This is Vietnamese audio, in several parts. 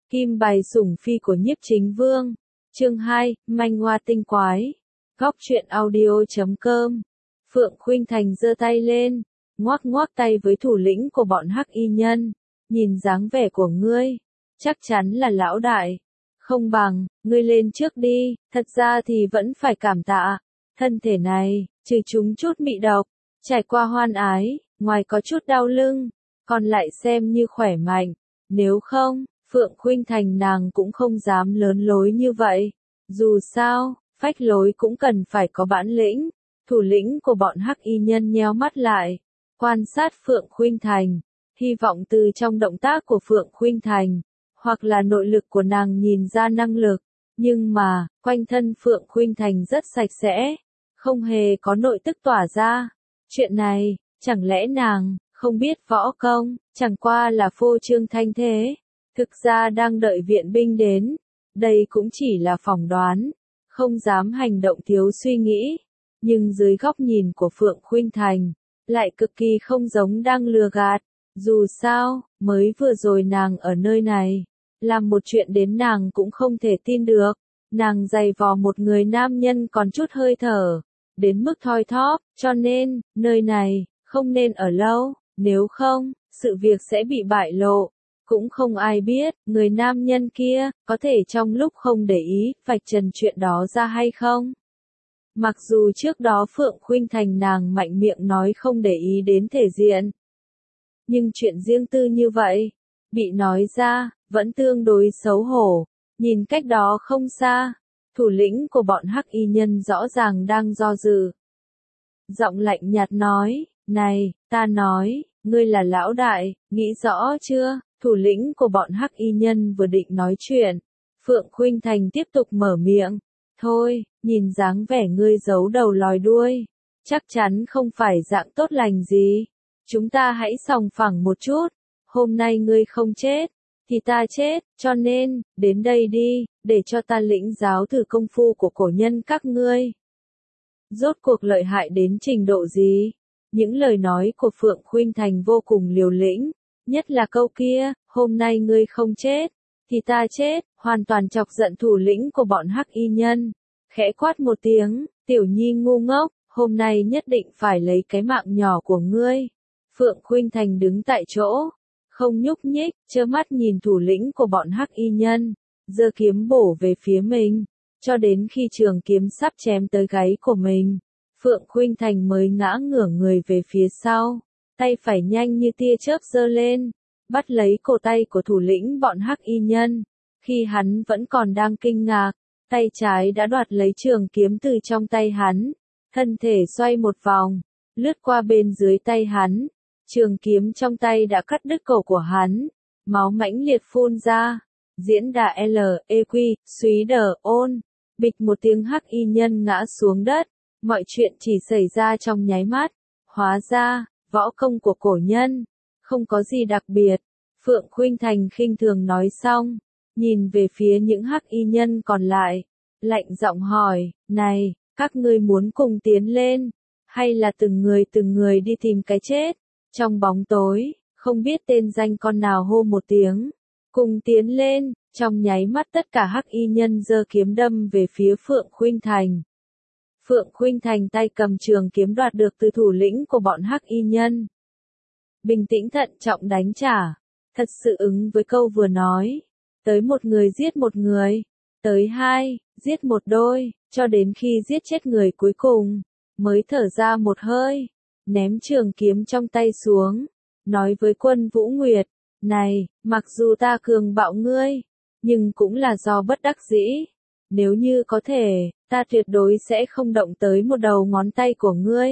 Kim bài sủng phi của Nhiếp Chính Vương. Chương 2, manh hoa tinh quái. Góc truyện audio.com. Phượng Khuynh Thành giơ tay lên, ngoắc ngoắc tay với thủ lĩnh của bọn Hắc Y Nhân. Nhìn dáng vẻ của ngươi, chắc chắn là lão đại. Không bằng, ngươi lên trước đi, thật ra thì vẫn phải cảm tạ. Thân thể này, trừ chúng chút mị độc, trải qua hoan ái, ngoài có chút đau lưng, còn lại xem như khỏe mạnh. Nếu không, Phượng Khuynh Thành nàng cũng không dám lớn lối như vậy. Dù sao, phách lối cũng cần phải có bản lĩnh. Thủ lĩnh của bọn Hắc Y Nhân nheo mắt lại, quan sát Phượng Khuynh Thành, hy vọng từ trong động tác của Phượng Khuynh Thành, hoặc là nội lực của nàng nhìn ra năng lực. Nhưng mà, quanh thân Phượng Khuynh Thành rất sạch sẽ, không hề có nội tức tỏa ra. Chuyện này, chẳng lẽ nàng không biết võ công, chẳng qua là phô trương thanh thế. Thực ra đang đợi viện binh đến, đây cũng chỉ là phỏng đoán, không dám hành động thiếu suy nghĩ. Nhưng dưới góc nhìn của Phượng Khuynh Thành, lại cực kỳ không giống đang lừa gạt. Dù sao, mới vừa rồi nàng ở nơi này, làm một chuyện đến nàng cũng không thể tin được. Nàng giày vò một người nam nhân còn chút hơi thở, đến mức thoi thóp, cho nên, nơi này, không nên ở lâu, nếu không, sự việc sẽ bị bại lộ. Cũng không ai biết, người nam nhân kia, có thể trong lúc không để ý, vạch trần chuyện đó ra hay không. Mặc dù trước đó Phượng Khuynh Thành nàng mạnh miệng nói không để ý đến thể diện. Nhưng chuyện riêng tư như vậy, bị nói ra, vẫn tương đối xấu hổ. Nhìn cách đó không xa, thủ lĩnh của bọn Hắc Y Nhân rõ ràng đang do dự. Giọng lạnh nhạt nói, này, ta nói, ngươi là lão đại, nghĩ rõ chưa? Thủ lĩnh của bọn Hắc Y Nhân vừa định nói chuyện, Phượng Khuynh Thành tiếp tục mở miệng. Thôi, nhìn dáng vẻ ngươi giấu đầu lòi đuôi, chắc chắn không phải dạng tốt lành gì. Chúng ta hãy sòng phẳng một chút, hôm nay ngươi không chết, thì ta chết, cho nên, đến đây đi, để cho ta lĩnh giáo thử công phu của cổ nhân các ngươi. Rốt cuộc lợi hại đến trình độ gì? Những lời nói của Phượng Khuynh Thành vô cùng liều lĩnh, nhất là câu kia, hôm nay ngươi không chết, thì ta chết, hoàn toàn chọc giận thủ lĩnh của bọn Hắc Y Nhân. Khẽ quát một tiếng, tiểu nhi ngu ngốc, hôm nay nhất định phải lấy cái mạng nhỏ của ngươi. Phượng Khuynh Thành đứng tại chỗ, không nhúc nhích, trơ mắt nhìn thủ lĩnh của bọn Hắc Y Nhân, giơ kiếm bổ về phía mình, cho đến khi trường kiếm sắp chém tới gáy của mình. Phượng Khuynh Thành mới ngã ngửa người về phía sau, tay phải nhanh như tia chớp giơ lên, bắt lấy cổ tay của thủ lĩnh bọn Hắc Y Nhân. Khi hắn vẫn còn đang kinh ngạc, tay trái đã đoạt lấy trường kiếm từ trong tay hắn, thân thể xoay một vòng, lướt qua bên dưới tay hắn. Trường kiếm trong tay đã cắt đứt cổ của hắn, máu mãnh liệt phun ra. Diễn đà L.E.Q. Súy đờ ôn, bịch một tiếng Hắc Y Nhân ngã xuống đất. Mọi chuyện chỉ xảy ra trong nháy mắt. Hóa ra, võ công của cổ nhân, không có gì đặc biệt. Phượng Khuynh Thành khinh thường nói xong, nhìn về phía những Hắc Y Nhân còn lại, lạnh giọng hỏi, này, các ngươi muốn cùng tiến lên, hay là từng người đi tìm cái chết? Trong bóng tối, không biết tên danh con nào hô một tiếng, cùng tiến lên. Trong nháy mắt tất cả Hắc Y Nhân giơ kiếm đâm về phía Phượng Khuynh Thành. Phượng Khuynh Thành tay cầm trường kiếm đoạt được từ thủ lĩnh của bọn Hắc Y Nhân. Bình tĩnh thận trọng đánh trả, thật sự ứng với câu vừa nói. Tới một người giết một người, tới hai, giết một đôi, cho đến khi giết chết người cuối cùng, mới thở ra một hơi, ném trường kiếm trong tay xuống, nói với Quân Vũ Nguyệt, này, mặc dù ta cường bạo ngươi, nhưng cũng là do bất đắc dĩ. Nếu như có thể, ta tuyệt đối sẽ không động tới một đầu ngón tay của ngươi.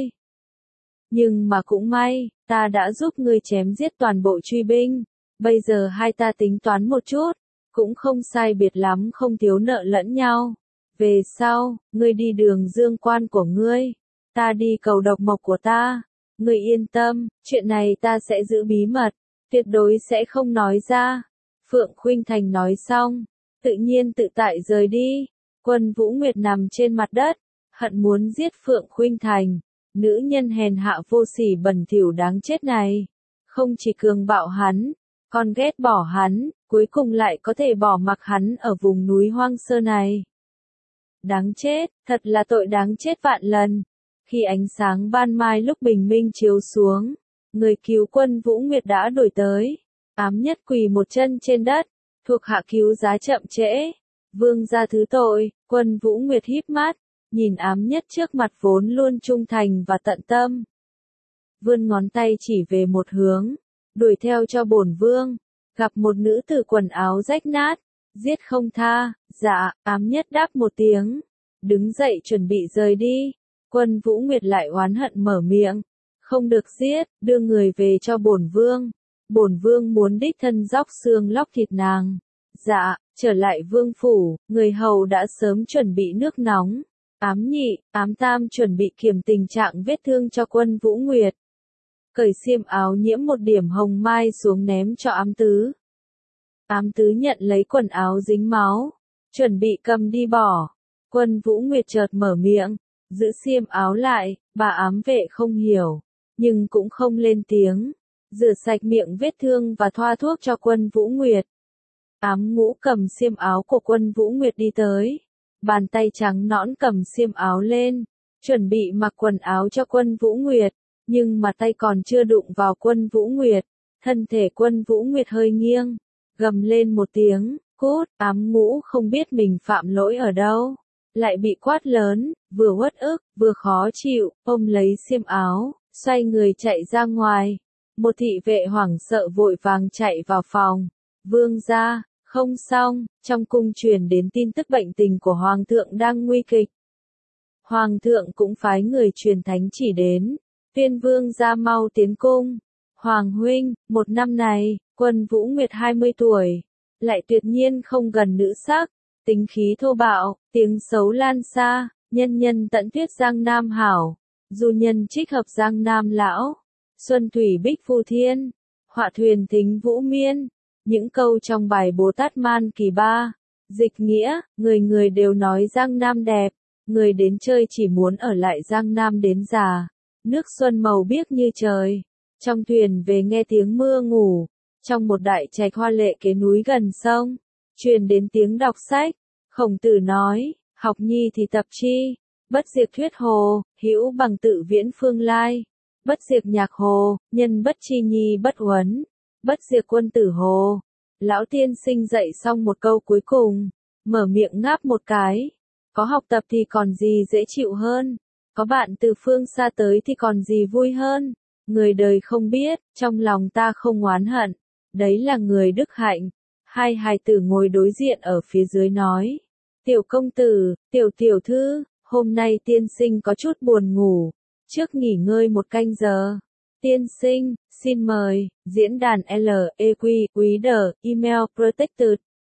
Nhưng mà cũng may, ta đã giúp ngươi chém giết toàn bộ truy binh. Bây giờ hai ta tính toán một chút, cũng không sai biệt lắm, không thiếu nợ lẫn nhau. Về sau, ngươi đi đường dương quan của ngươi, ta đi cầu độc mộc của ta. Ngươi yên tâm, chuyện này ta sẽ giữ bí mật, tuyệt đối sẽ không nói ra. Phượng Khuynh Thành nói xong, tự nhiên tự tại rời đi. Quân Vũ Nguyệt nằm trên mặt đất, hận muốn giết Phượng Khuynh Thành. Nữ nhân hèn hạ vô sỉ bẩn thỉu đáng chết này, không chỉ cường bạo hắn, Con ghét bỏ hắn, cuối cùng lại có thể bỏ mặc hắn ở vùng núi hoang sơ này. Đáng chết, thật là tội đáng chết vạn lần. Khi ánh sáng ban mai lúc bình minh chiếu xuống, người cứu quân Vũ Nguyệt đã đuổi tới. Ám Nhất quỳ một chân trên đất, thuộc hạ cứu giá chậm trễ. Vương gia thứ tội, quân Vũ Nguyệt híp mắt, nhìn Ám Nhất trước mặt vốn luôn trung thành và tận tâm. Vươn ngón tay chỉ về một hướng, đuổi theo cho bổn vương. Gặp một nữ tử quần áo rách nát, giết không tha. Dạ, Ám Nhất đáp một tiếng, đứng dậy chuẩn bị rời đi. Quân Vũ Nguyệt lại oán hận mở miệng, không được giết, đưa người về cho bổn vương. Bổn vương muốn đích thân róc xương lóc thịt nàng. Dạ, trở lại vương phủ, người hầu đã sớm chuẩn bị nước nóng. Ám Nhị, Ám Tam chuẩn bị kiểm tình trạng vết thương cho quân Vũ Nguyệt. Cởi xiêm áo nhiễm một điểm hồng mai xuống ném cho Ám Tứ. Ám Tứ nhận lấy quần áo dính máu, chuẩn bị cầm đi bỏ. Quân Vũ Nguyệt chợt mở miệng, giữ xiêm áo lại. Bà ám vệ không hiểu, nhưng cũng không lên tiếng. Rửa sạch miệng vết thương và thoa thuốc cho quân Vũ Nguyệt. Ám Ngũ cầm xiêm áo của quân Vũ Nguyệt đi tới. Bàn tay trắng nõn cầm xiêm áo lên, chuẩn bị mặc quần áo cho quân Vũ Nguyệt. Nhưng mà tay còn chưa đụng vào quân Vũ Nguyệt, thân thể quân Vũ Nguyệt hơi nghiêng, gầm lên một tiếng, cút. Ám Ngũ không biết mình phạm lỗi ở đâu, lại bị quát lớn, vừa uất ức, vừa khó chịu, ôm lấy xiêm áo, xoay người chạy ra ngoài. Một thị vệ hoảng sợ vội vàng chạy vào phòng. Vương gia, không xong, trong cung truyền đến tin tức bệnh tình của Hoàng thượng đang nguy kịch. Hoàng thượng cũng phái người truyền thánh chỉ đến, phiên vương gia mau tiến cung. Hoàng huynh, một năm này, quân Vũ Nguyệt 20 tuổi, lại tuyệt nhiên không gần nữ sắc, tính khí thô bạo, tiếng xấu lan xa, nhân nhân tận tuyết Giang Nam hảo, du nhân trích hợp Giang Nam lão, xuân thủy bích phu thiên, họa thuyền thính vũ miên. Những câu trong bài Bồ Tát Man Kỳ Ba, dịch nghĩa, người người đều nói Giang Nam đẹp, người đến chơi chỉ muốn ở lại Giang Nam đến già. Nước xuân màu biếc như trời, trong thuyền về nghe tiếng mưa ngủ, trong một đại trạch hoa lệ kế núi gần sông, truyền đến tiếng đọc sách. Khổng Tử nói, học nhi thì tập chi, bất diệt thuyết hồ, hữu bằng tự viễn phương lai, bất diệt nhạc hồ, nhân bất chi nhi bất huấn, bất diệt quân tử hồ. Lão tiên sinh dạy xong một câu cuối cùng, mở miệng ngáp một cái. Có học tập thì còn gì dễ chịu hơn, có bạn từ phương xa tới thì còn gì vui hơn. Người đời không biết, trong lòng ta không oán hận, đấy là người đức hạnh. Hai hài tử ngồi đối diện ở phía dưới nói, tiểu công tử, tiểu tiểu thư, hôm nay tiên sinh có chút buồn ngủ, trước nghỉ ngơi một canh giờ. Tiên sinh, xin mời, diễn đàn LEQ, Reader, email protected.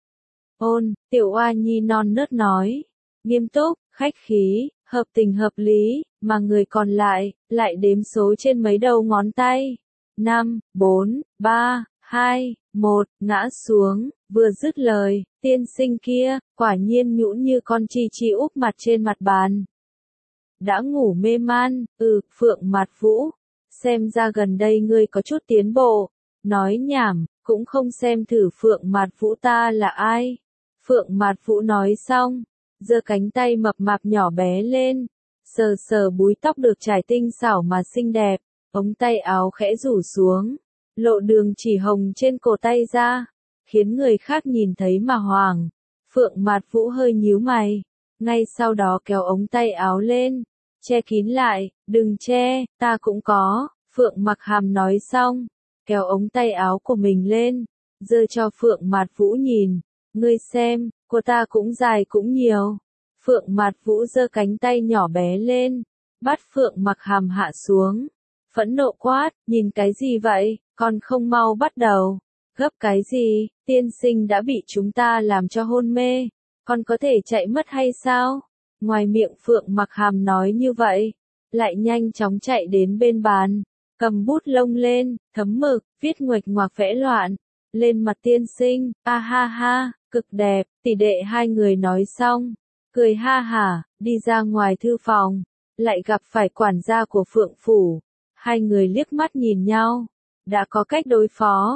Ôn, tiểu oa nhi non nớt nói, nghiêm túc, khách khí, hợp tình hợp lý, mà người còn lại đếm số trên mấy đầu ngón tay. 5, 4, 3, 2, 1, ngã xuống, vừa dứt lời, tiên sinh kia, quả nhiên nhũn như con chi chi úp mặt trên mặt bàn. Đã ngủ mê man, Phượng Mạt Vũ, xem ra gần đây ngươi có chút tiến bộ. Nói nhảm, cũng không xem thử Phượng Mạt Vũ ta là ai. Phượng Mạt Vũ nói xong, giơ cánh tay mập mạp nhỏ bé lên, sờ sờ búi tóc được trải tinh xảo mà xinh đẹp, ống tay áo khẽ rủ xuống, lộ đường chỉ hồng trên cổ tay ra, khiến người khác nhìn thấy mà hoảng. Phượng Mạt Vũ hơi nhíu mày, ngay sau đó kéo ống tay áo lên, che kín lại. Đừng che, ta cũng có. Phượng Mặc Hàm nói xong, kéo ống tay áo của mình lên, giơ cho Phượng Mạt Vũ nhìn. Ngươi xem, của ta cũng dài cũng nhiều. Phượng Mạt Vũ giơ cánh tay nhỏ bé lên, bắt Phượng Mặc Hàm hạ xuống. Phẫn nộ quát, nhìn cái gì vậy, còn không mau bắt đầu. Gấp cái gì, tiên sinh đã bị chúng ta làm cho hôn mê, còn có thể chạy mất hay sao? Ngoài miệng Phượng Mặc Hàm nói như vậy, lại nhanh chóng chạy đến bên bàn, cầm bút lông lên, thấm mực, viết nguệch ngoạc vẽ loạn, lên mặt tiên sinh. A ha ha, cực đẹp. Tỷ đệ hai người nói xong, cười ha hả, đi ra ngoài thư phòng, lại gặp phải quản gia của Phượng phủ. Hai người liếc mắt nhìn nhau, đã có cách đối phó.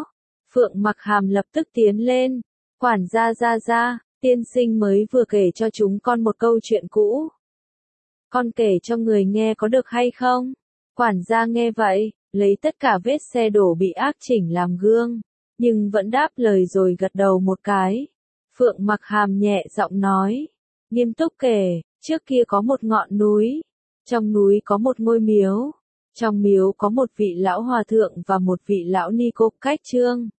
Phượng Mặc Hàm lập tức tiến lên. Quản gia ra, tiên sinh mới vừa kể cho chúng con một câu chuyện cũ. Con kể cho người nghe có được hay không? Quản gia nghe vậy, lấy tất cả vết xe đổ bị ác chỉnh làm gương, nhưng vẫn đáp lời rồi gật đầu một cái. Phượng Mặc Hàm nhẹ giọng nói, nghiêm túc kể, trước kia có một ngọn núi, trong núi có một ngôi miếu, trong miếu có một vị lão hòa thượng và một vị lão ni cô cách trương.